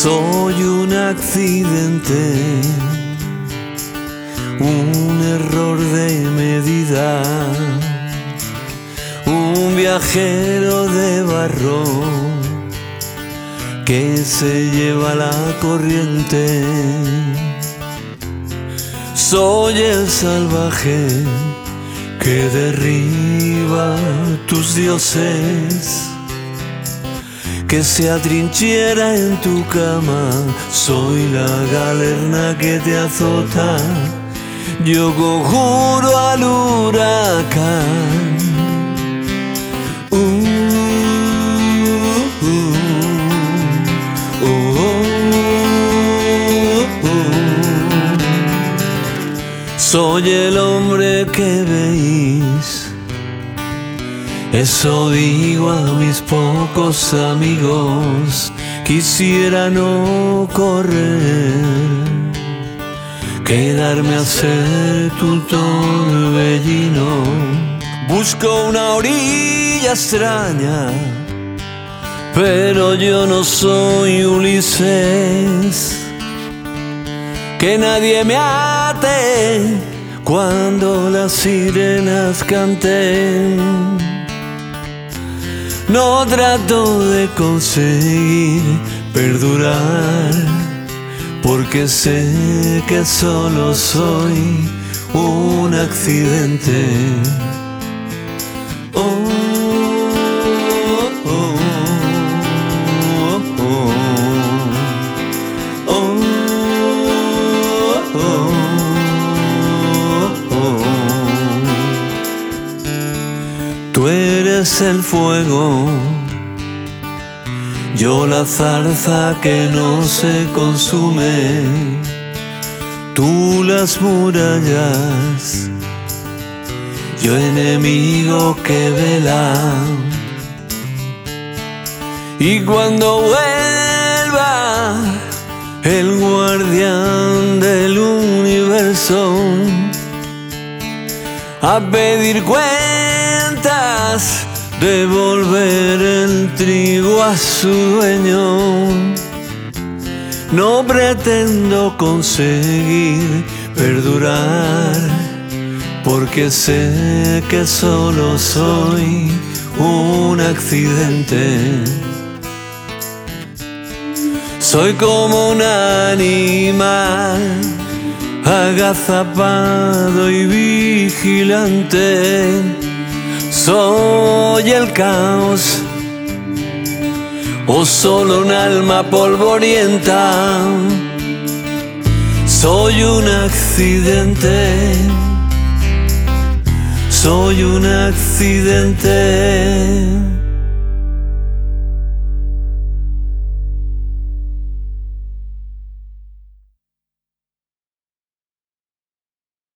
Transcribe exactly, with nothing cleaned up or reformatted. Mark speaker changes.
Speaker 1: Soy un accidente, un error de medida, un viajero de barro que se lleva la corriente. Soy el salvaje que derriba tus dioses, que se atrinchera en tu cama. Soy la galerna que te azota, yo conjuro al huracán. Uh, uh, uh, uh, uh. Soy el hombre que veis, eso digo a mis pocos amigos. Quisiera no correr, quedarme a ser tu torbellino. Busco una orilla extraña, pero yo no soy Ulises. Que nadie me ate cuando las sirenas canten. No trato de conseguir perdurar, porque sé que solo soy un accidente. Oh, oh, oh, oh, oh, oh, oh, oh. Tú eres el fuego, yo la zarza que no se consume. Tú las murallas, yo enemigo que vela. Y cuando vuelva el guardián del universo a pedir cuentas, devolver el trigo a su dueño, no pretendo conseguir perdurar, porque sé que solo soy un accidente. Soy como un animal agazapado y vigilante. Soy el caos o solo un alma polvorienta. Soy un accidente, soy un accidente.